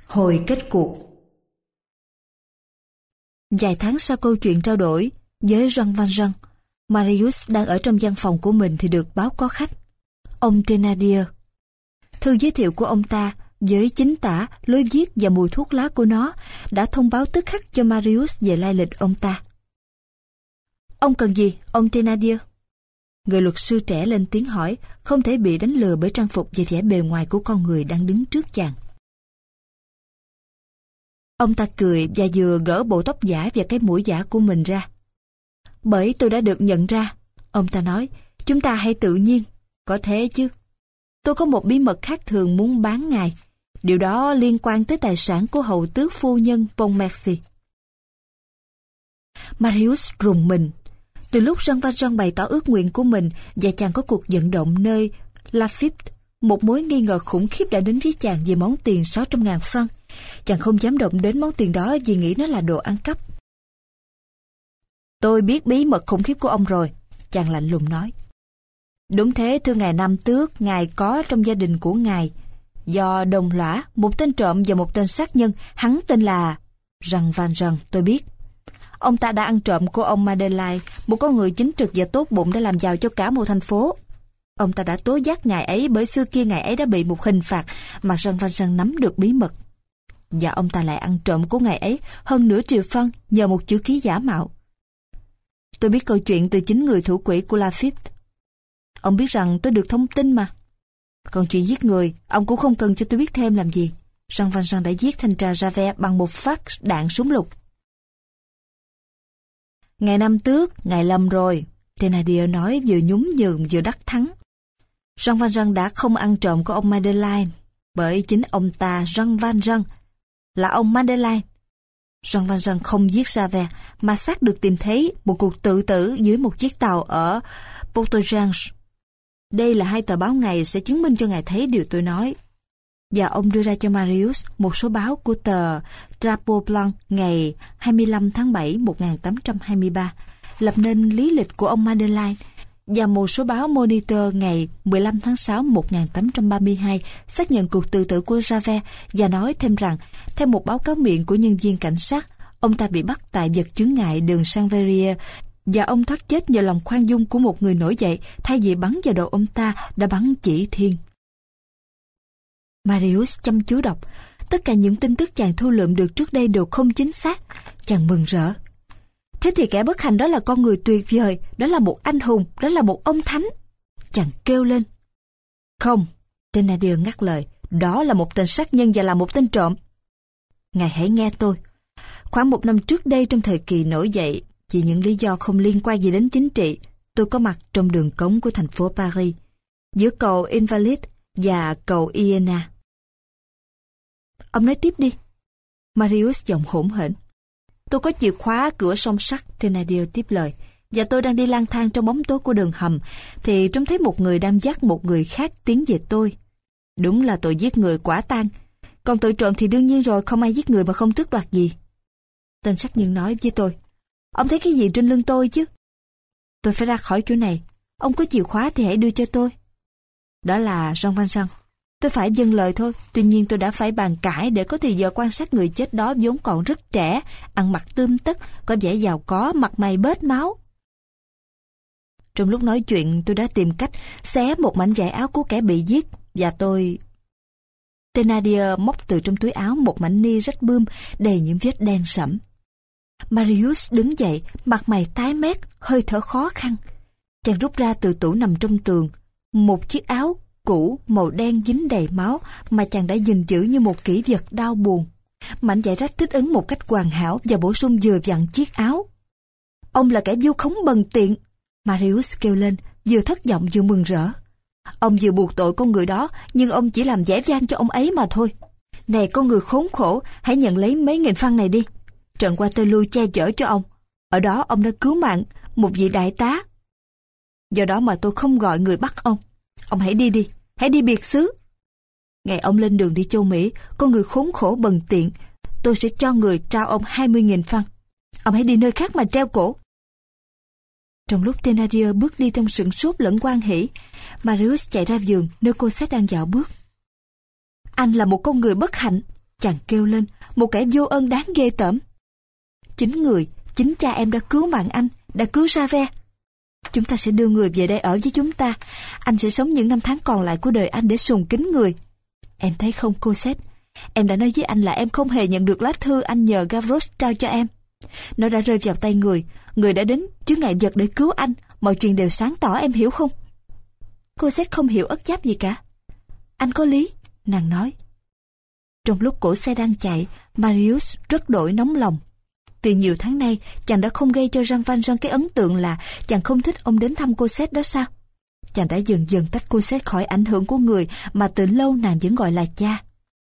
Hồi kết cuộc. Vài tháng sau câu chuyện trao đổi với Jean Valjean, Marius đang ở trong văn phòng của mình thì được báo có khách, ông Thénardier. Thư giới thiệu của ông ta với chính tả, lối viết và mùi thuốc lá của nó đã thông báo tức khắc cho Marius về lai lịch ông ta. Ông cần gì, ông Thénardier? Người luật sư trẻ lên tiếng hỏi, không thể bị đánh lừa bởi trang phục và vẻ bề ngoài của con người đang đứng trước chàng. Ông ta cười và vừa gỡ bộ tóc giả và cái mũi giả của mình ra. Bởi tôi đã được nhận ra, ông ta nói, chúng ta hãy tự nhiên, có thế chứ. Tôi có một bí mật khác thường muốn bán ngài. Điều đó liên quan tới tài sản của hầu tước phu nhân Pontmercy. Marius rùng mình. Từ lúc Jean Valjean bày tỏ ước nguyện của mình và chàng có cuộc vận động nơi Laffitte, một mối nghi ngờ khủng khiếp đã đến với chàng về món tiền 600.000 franc. Chàng không dám động đến món tiền đó vì nghĩ nó là đồ ăn cắp. Tôi biết bí mật khủng khiếp của ông rồi, chàng lạnh lùng nói. Đúng thế, thưa ngài Nam Tước, ngài có trong gia đình của ngài, do đồng lõa, một tên trộm và một tên sát nhân, hắn tên là Jean Valjean, tôi biết. Ông ta đã ăn trộm của ông Madeleine, một con người chính trực và tốt bụng đã làm giàu cho cả một thành phố. Ông ta đã tố giác ngài ấy bởi xưa kia ngài ấy đã bị một hình phạt mà Jean Valjean nắm được bí mật. Và ông ta lại ăn trộm của ngài ấy hơn nửa triệu franc nhờ một chữ ký giả mạo. Tôi biết câu chuyện từ chính người thủ quỹ của Laffitte. Ông biết rằng tôi được thông tin mà. Còn chuyện giết người, ông cũng không cần cho tôi biết thêm làm gì. Jean Valjean đã giết thanh tra Javert bằng một phát đạn súng lục. Ngài Nam Tước, ngài lầm rồi, Thénardier nói vừa nhún nhường vừa đắc thắng. Jean Valjean đã không ăn trộm của ông Madeleine, bởi chính ông ta, Jean Valjean, là ông Madeleine. Jean Valjean không giết Javert, mà xác được tìm thấy một cuộc tự tử dưới một chiếc tàu ở Portogence. Đây là hai tờ báo ngày sẽ chứng minh cho ngài thấy điều tôi nói. Và ông đưa ra cho Marius một số báo của tờ Drapeau Blanc ngày 25 tháng 7 1823, lập nên lý lịch của ông Madeleine, và một số báo Moniteur ngày 15 tháng 6 1832 xác nhận cuộc tự tử của Javert, và nói thêm rằng, theo một báo cáo miệng của nhân viên cảnh sát, ông ta bị bắt tại vật chướng ngại đường Saint-Verrier, và ông thoát chết nhờ lòng khoan dung của một người nổi dậy, thay vì bắn vào đầu ông ta đã bắn chỉ thiên. Marius chăm chú đọc. Tất cả những tin tức chàng thu lượm được trước đây đều không chính xác. Chàng mừng rỡ. Thế thì kẻ bất hạnh đó là con người tuyệt vời, đó là một anh hùng, đó là một ông thánh. Chàng kêu lên. Không, Thénardier ngắt lời. Đó là một tên sát nhân và là một tên trộm. Ngài hãy nghe tôi. Khoảng 1 năm trước đây, trong thời kỳ nổi dậy, vì những lý do không liên quan gì đến chính trị, tôi có mặt trong đường cống của thành phố Paris, giữa cầu Invalides và cầu Iéna. Ông nói tiếp đi. Marius giọng hỗn hển. Tôi có chìa khóa cửa song sắt, Thénardier tiếp lời, và tôi đang đi lang thang trong bóng tối của đường hầm, thì trông thấy một người đang dắt một người khác tiến về tôi. Đúng là tội giết người quả tang. Còn tội trộm thì đương nhiên rồi, không ai giết người mà không tước đoạt gì. Tên sát nhân nói với tôi. Ông thấy cái gì trên lưng tôi chứ? Tôi phải ra khỏi chỗ này. Ông có chìa khóa thì hãy đưa cho tôi. Đó là Jean Valjean. Tôi phải vâng lời thôi. Tuy nhiên tôi đã phải bàn cãi để có thời giờ quan sát người chết đó, vốn còn rất trẻ, ăn mặc tươm tất, có vẻ giàu có, mặt mày bết máu. Trong lúc nói chuyện, tôi đã tìm cách xé một mảnh vải áo của kẻ bị giết, và tôi... Thénardier móc từ trong túi áo một mảnh ni rách bươm đầy những vết đen sẫm. Marius đứng dậy, mặt mày tái mét, hơi thở khó khăn. Chàng rút ra từ tủ nằm trong tường một chiếc áo cũ màu đen dính đầy máu mà chàng đã gìn giữ như một kỷ vật đau buồn. Mảnh vải rách thích ứng một cách hoàn hảo và bổ sung vừa vặn chiếc áo. Ông là kẻ vu khống bần tiện, Marius kêu lên, vừa thất vọng vừa mừng rỡ. Ông vừa buộc tội con người đó, nhưng ông chỉ làm vẻ vang cho ông ấy mà thôi. Này con người khốn khổ, hãy nhận lấy mấy nghìn franc này đi. Trận qua tôi lui che chở cho ông. Ở đó ông đã cứu mạng một vị đại tá. Do đó mà tôi không gọi người bắt ông. Ông hãy đi đi, hãy đi biệt xứ. Ngày ông lên đường đi châu Mỹ, con người khốn khổ bần tiện, tôi sẽ cho người trao ông 20.000 franc. Ông hãy đi nơi khác mà treo cổ. Trong lúc Thénardier bước đi trong sửng sốt lẫn hoan hỉ, Marius chạy ra vườn nơi cô Cosette đang dạo bước. Anh là một con người bất hạnh, Chàng kêu lên, một kẻ vô ơn đáng ghê tởm. Chính cha em đã cứu mạng anh, đã cứu Javert. Chúng ta sẽ đưa người về đây ở với chúng ta. Anh sẽ sống những năm tháng còn lại của đời anh để sùng kính người. Em thấy không, Cosette? Em đã nói với anh là em không hề nhận được lá thư anh nhờ Gavroche trao cho em. Nó đã rơi vào tay người đã đến chướng ngại vật để cứu anh. Mọi chuyện đều sáng tỏ, em hiểu không? Cosette không hiểu ất giáp gì cả. Anh có lý, nàng nói. Trong lúc cổ xe đang chạy, Marius rất đổi nóng lòng. Từ nhiều tháng nay, chàng đã không gây cho Jean Valjean cái ấn tượng là chàng không thích ông đến thăm Cosette đó sao? Chàng đã dần dần tách Cosette khỏi ảnh hưởng của người mà từ lâu nàng vẫn gọi là cha.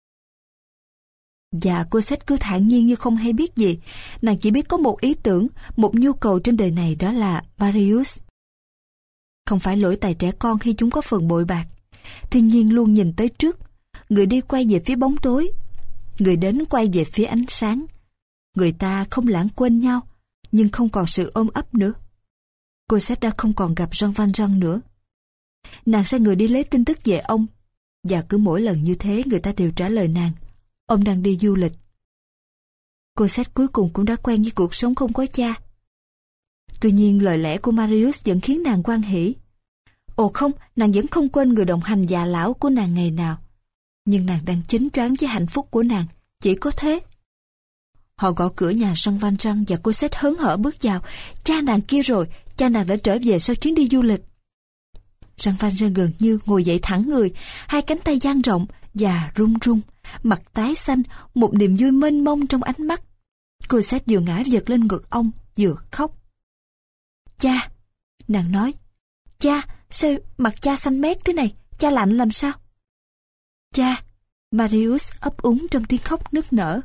Và Cosette cứ thản nhiên như không hay biết gì. Nàng chỉ biết có một ý tưởng, một nhu cầu trên đời này, đó là Marius. Không phải lỗi tại trẻ con khi chúng có phần bội bạc. Thiên nhiên luôn nhìn tới trước. Người đi quay về phía bóng tối, người đến quay về phía ánh sáng. Người ta không lãng quên nhau, nhưng không còn sự ôm ấp nữa. Cosette đã không còn gặp Jean Valjean nữa. Nàng sai người đi lấy tin tức về ông, và cứ mỗi lần như thế người ta đều trả lời nàng, ông đang đi du lịch. Cosette cuối cùng cũng đã quen với cuộc sống không có cha. Tuy nhiên lời lẽ của Marius vẫn khiến nàng hoan hỉ. Ồ không, nàng vẫn không quên người đồng hành già lão của nàng ngày nào. Nhưng nàng đang chính choáng với hạnh phúc của nàng, chỉ có thế. Họ gõ cửa nhà Jean Valjean và Cosette hớn hở bước vào. Cha nàng kia rồi, cha nàng đã trở về sau chuyến đi du lịch. Jean Valjean gần như ngồi dậy thẳng người, hai cánh tay dang rộng và run run, mặt tái xanh, một niềm vui mênh mông trong ánh mắt. Cosette vừa ngã vật lên ngực ông, vừa khóc. Cha, nàng nói, cha, sao mặt cha xanh mét thế này, cha lạnh làm sao? Cha, Marius ấp úng trong tiếng khóc nức nở.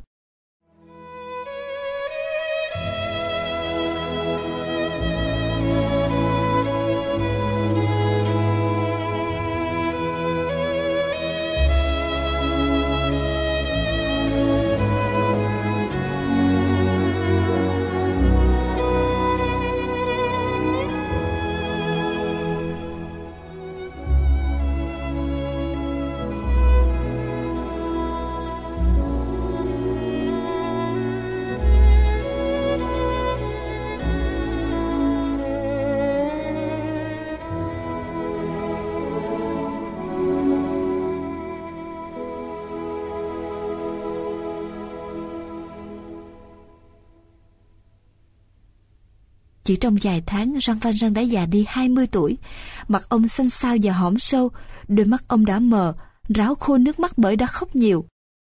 Chỉ trong vài tháng, Jean Valjean đã già đi 20 tuổi. Mặt ông xanh xao và hõm sâu, đôi mắt ông đã mờ, ráo khô nước mắt bởi đã khóc nhiều.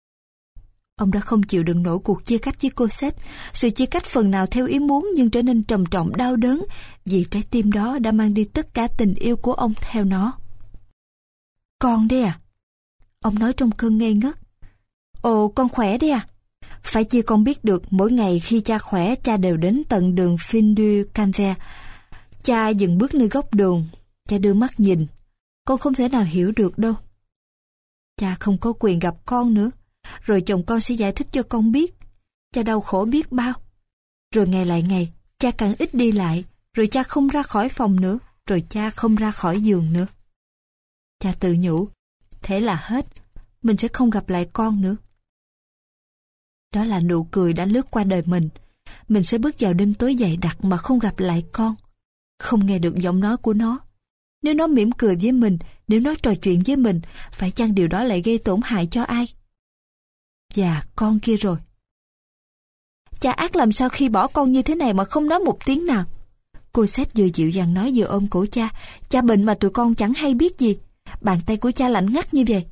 Ông đã không chịu đựng nổi cuộc chia cách với Cosette. Sự chia cách phần nào theo ý muốn nhưng trở nên trầm trọng đau đớn, vì trái tim đó đã mang đi tất cả tình yêu của ông theo nó. Con đấy à? Ông nói trong cơn ngây ngất. Ồ, con khỏe đấy à? Phải chi con biết được mỗi ngày khi cha khỏe, cha đều đến tận đường Fin du Calvaire. Cha dừng bước nơi góc đường, cha đưa mắt nhìn. Con không thể nào hiểu được đâu. Cha không có quyền gặp con nữa. Rồi chồng con sẽ giải thích cho con biết. Cha đau khổ biết bao. Rồi ngày lại ngày, cha càng ít đi lại. Rồi cha không ra khỏi phòng nữa. Rồi cha không ra khỏi giường nữa. Cha tự nhủ, thế là hết. Mình sẽ không gặp lại con nữa. Đó là nụ cười đã lướt qua đời mình. Mình sẽ bước vào đêm tối dày đặc mà không gặp lại con. Không nghe được giọng nói của nó. Nếu nó mỉm cười với mình, nếu nó trò chuyện với mình, phải chăng điều đó lại gây tổn hại cho ai? Và con kia rồi. Cha ác làm sao khi bỏ con như thế này mà không nói một tiếng nào? Cosette vừa dịu dàng nói vừa ôm cổ cha. Cha bệnh mà tụi con chẳng hay biết gì. Bàn tay của cha lạnh ngắt như vậy.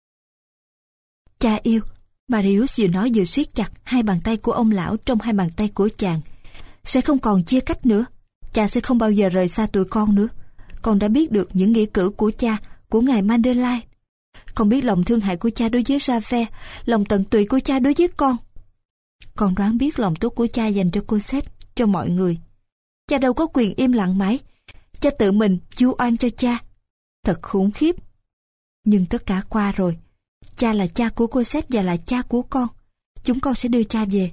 Cha yêu. Marius vừa nói vừa siết chặt hai bàn tay của ông lão trong hai bàn tay của chàng. Sẽ không còn chia cách nữa. Cha sẽ không bao giờ rời xa tụi con nữa. Con đã biết được những nghĩa cử của cha, của ngài Madeleine. Con biết lòng thương hại của cha đối với Javert, lòng tận tụy của cha đối với con. Con đoán biết lòng tốt của cha dành cho Cosette, cho mọi người. Cha đâu có quyền im lặng mãi. Cha tự mình vu oan cho cha. Thật khủng khiếp. Nhưng tất cả qua rồi. Cha là cha của Cosette và là cha của con. Chúng con sẽ đưa cha về.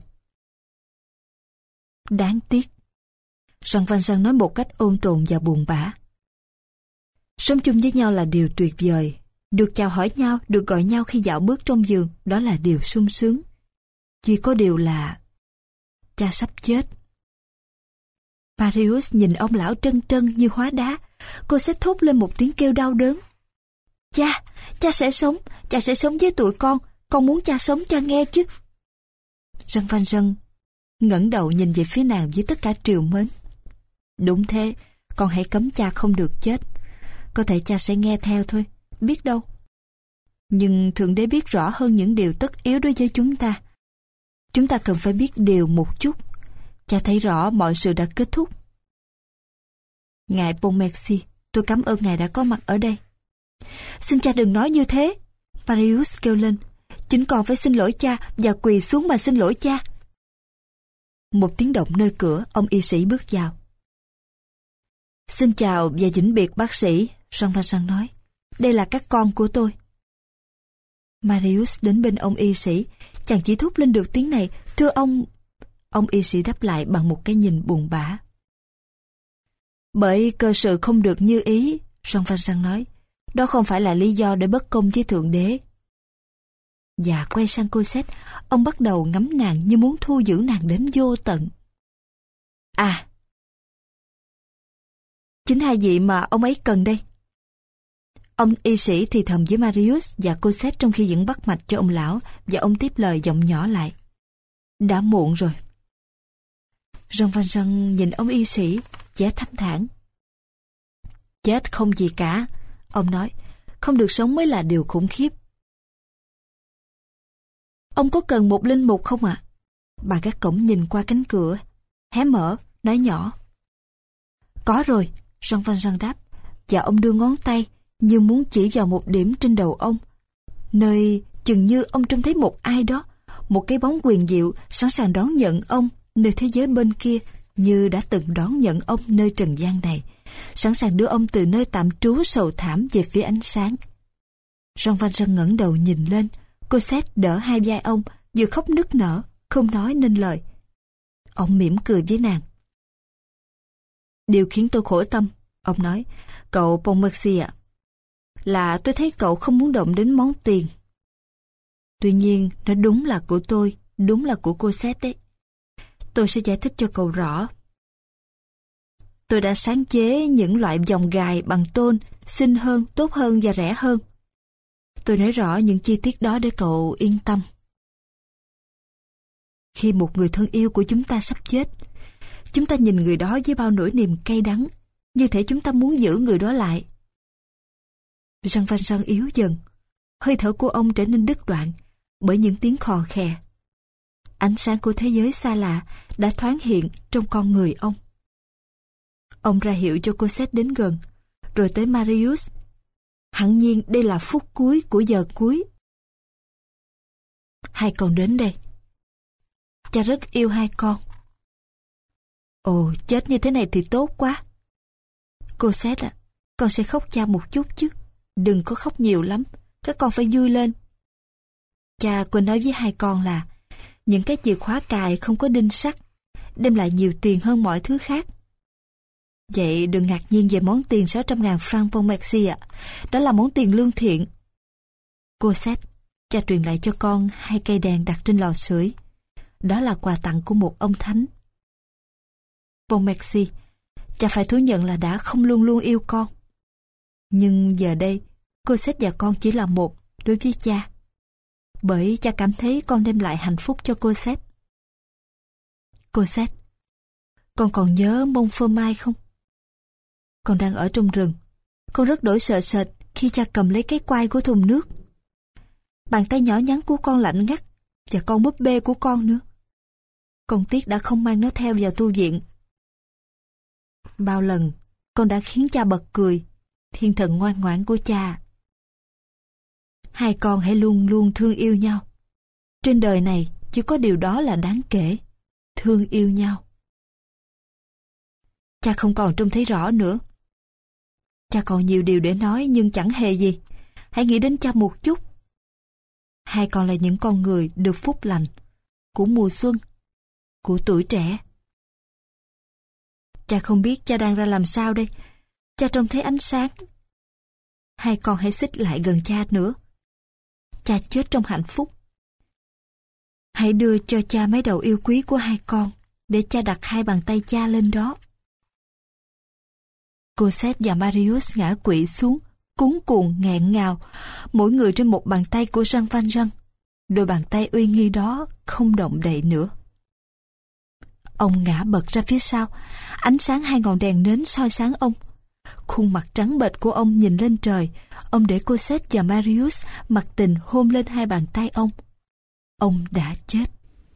Đáng tiếc. Jean Valjean nói một cách ôn tồn và buồn bã. Sống chung với nhau là điều tuyệt vời. Được chào hỏi nhau, được gọi nhau khi dạo bước trong giường, đó là điều sung sướng. Duy có điều là cha sắp chết. Marius nhìn ông lão trân trân như hóa đá. Cô sẽ thốt lên một tiếng kêu đau đớn. Cha sẽ sống với tụi con muốn cha sống, cha nghe chứ. Jean Valjean ngẩng đầu nhìn về phía nàng với tất cả trìu mến. Đúng thế, con hãy cấm cha không được chết. Có thể cha sẽ nghe theo thôi, biết đâu. Nhưng Thượng Đế biết rõ hơn những điều tất yếu đối với chúng ta. Chúng ta cần phải biết điều một chút. Cha thấy rõ mọi sự đã kết thúc. Ngài Pontmercy, tôi cảm ơn ngài đã có mặt ở đây. Xin cha đừng nói như thế, Marius kêu lên. Chính con phải xin lỗi cha và quỳ xuống mà xin lỗi cha. Một tiếng động nơi cửa, ông y sĩ bước vào. Xin chào và vĩnh biệt bác sĩ, Jean Valjean nói. Đây là các con của tôi. Marius đến bên ông y sĩ. Chàng chỉ thốt lên được tiếng này. Thưa ông... Ông y sĩ đáp lại bằng một cái nhìn buồn bã. Bởi cơ sự không được như ý, Jean Valjean nói. Đó không phải là lý do để bất công với Thượng Đế. Và quay sang Cosette, ông bắt đầu ngắm nàng như muốn thu giữ nàng đến vô tận. À, chính hai vị mà ông ấy cần đây. Ông y sĩ thì thầm với Marius và Cosette trong khi vẫn bắt mạch cho ông lão, và ông tiếp lời giọng nhỏ lại. Đã muộn rồi. Jean Valjean nhìn ông y sĩ, vẻ thanh thản. Chết không gì cả, ông nói. Không được sống mới là điều khủng khiếp. Ông có cần một linh mục không ạ? Bà gác cổng nhìn qua cánh cửa, hé mở, nói nhỏ. Có rồi, Jean Valjean đáp, và ông đưa ngón tay như muốn chỉ vào một điểm trên đầu ông, nơi chừng như ông trông thấy một ai đó, một cái bóng quyền diệu sẵn sàng đón nhận ông nơi thế giới bên kia như đã từng đón nhận ông nơi trần gian này, sẵn sàng đưa ông từ nơi tạm trú sầu thảm về phía ánh sáng. Jean Valjean ngẩng đầu nhìn lên. Cosette đỡ hai vai ông, vừa khóc nức nở, không nói nên lời. Ông mỉm cười với nàng. Điều khiến tôi khổ tâm, ông nói, cậu Pontmercy ạ, là tôi thấy cậu không muốn động đến món tiền. Tuy nhiên, nó đúng là của tôi, đúng là của Cosette đấy. Tôi sẽ giải thích cho cậu rõ. Tôi đã sáng chế những loại vòng gài bằng tôn, xinh hơn, tốt hơn và rẻ hơn. Tôi nói rõ những chi tiết đó để cậu yên tâm. Khi một người thân yêu của chúng ta sắp chết, chúng ta nhìn người đó với bao nỗi niềm cay đắng, như thể chúng ta muốn giữ người đó lại. Jean Valjean yếu dần, hơi thở của ông trở nên đứt đoạn bởi những tiếng khò khè. Ánh sáng của thế giới xa lạ đã thoáng hiện trong con người ông. Ông ra hiệu cho Cosette đến gần, rồi tới Marius. Hẳn nhiên đây là phút cuối của giờ cuối. Hai con đến đây. Cha rất yêu hai con. Ồ, chết như thế này thì tốt quá. Cosette ạ, con sẽ khóc cha một chút chứ. Đừng có khóc nhiều lắm, các con phải vui lên. Cha quên nói với hai con là những cái chìa khóa cài không có đinh sắt đem lại nhiều tiền hơn mọi thứ khác. Vậy đừng ngạc nhiên về món tiền 600.000 franc Pontmercy ạ. Đó là món tiền lương thiện. Cosette, cha truyền lại cho con 2 cây đèn đặt trên lò sưởi. Đó là quà tặng của một ông thánh. Pontmercy, cha phải thú nhận là đã không luôn luôn yêu con. Nhưng giờ đây, Cosette và con chỉ là một đối với cha. Bởi cha cảm thấy con đem lại hạnh phúc cho Cosette. Cosette, con còn nhớ Montfermeil không? Con đang ở trong rừng. Con rất đổi sợ sệt khi cha cầm lấy cái quai của thùng nước. Bàn tay nhỏ nhắn của con lạnh ngắt, và con búp bê của con nữa. Con tiếc đã không mang nó theo vào tu viện. Bao lần con đã khiến cha bật cười, thiên thần ngoan ngoãn của cha. Hai con hãy luôn luôn thương yêu nhau. Trên đời này chỉ có điều đó là đáng kể, thương yêu nhau. Cha không còn trông thấy rõ nữa. Cha còn nhiều điều để nói nhưng chẳng hề gì. Hãy nghĩ đến cha một chút. Hai con là những con người được phúc lành, của mùa xuân, của tuổi trẻ. Cha không biết cha đang ra làm sao đây. Cha trông thấy ánh sáng. hai con hãy xích lại gần cha nữa. Cha chết trong hạnh phúc. Hãy đưa cho cha mấy đầu yêu quý của hai con, để cha đặt hai bàn tay cha lên đó. Cosette và Marius ngã quỵ xuống, cuống cuồng nghẹn ngào, mỗi người trên một bàn tay của Jean Valjean. Đôi bàn tay uy nghi đó không động đậy nữa. Ông ngã bật ra phía sau, ánh sáng hai ngọn đèn nến soi sáng ông. Khuôn mặt trắng bệch của ông nhìn lên trời. Ông để Cosette và Marius mặc tình hôn lên hai bàn tay ông. Ông đã chết.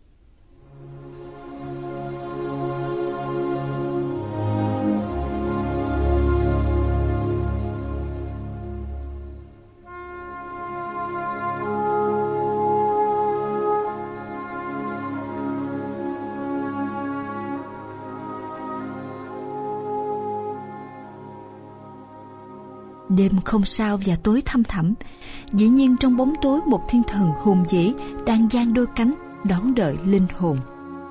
Đêm không sao và tối thăm thẳm. Dĩ nhiên trong bóng tối một thiên thần hùng vĩ đang giang đôi cánh đón đợi linh hồn.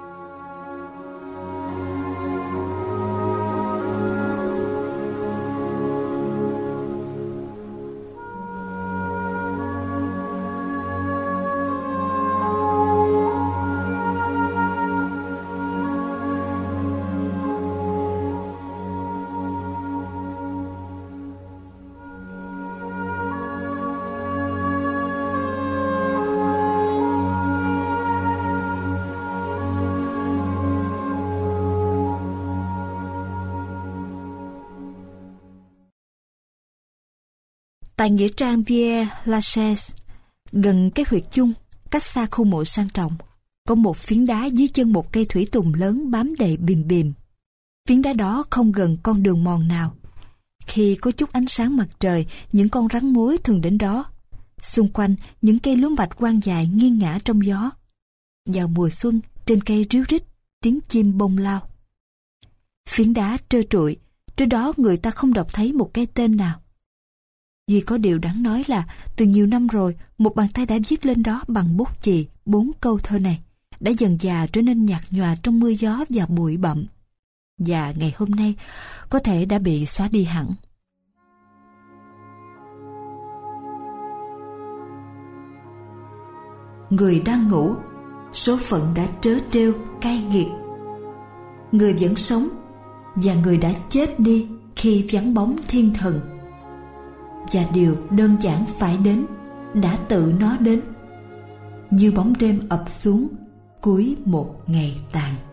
Tại nghĩa trang Père Lachaise, gần cái huyệt chung, cách xa khu mộ sang trọng, có một phiến đá dưới chân một cây thủy tùng lớn bám đầy bìm bìm. Phiến đá đó không gần con đường mòn nào. Khi có chút ánh sáng mặt trời, những con rắn mối thường đến đó. Xung quanh, những cây lúa mạch quang dài nghiêng ngả trong gió. Vào mùa xuân, trên cây ríu rít, tiếng chim bông lao. Phiến đá trơ trụi, trên đó người ta không đọc thấy một cái tên nào. Duy có điều đáng nói là từ nhiều năm rồi, một bàn tay đã viết lên đó bằng bút chì 4 câu thơ này, đã dần dà trở nên nhạt nhòa trong mưa gió và bụi bặm. Và ngày hôm nay có thể đã bị xóa đi hẳn. Người đang ngủ, số phận đã trớ trêu cay nghiệt. Người vẫn sống và người đã chết đi khi vắng bóng thiên thần. Và điều đơn giản phải đến đã tự nó đến, như bóng đêm ập xuống cuối một ngày tàn.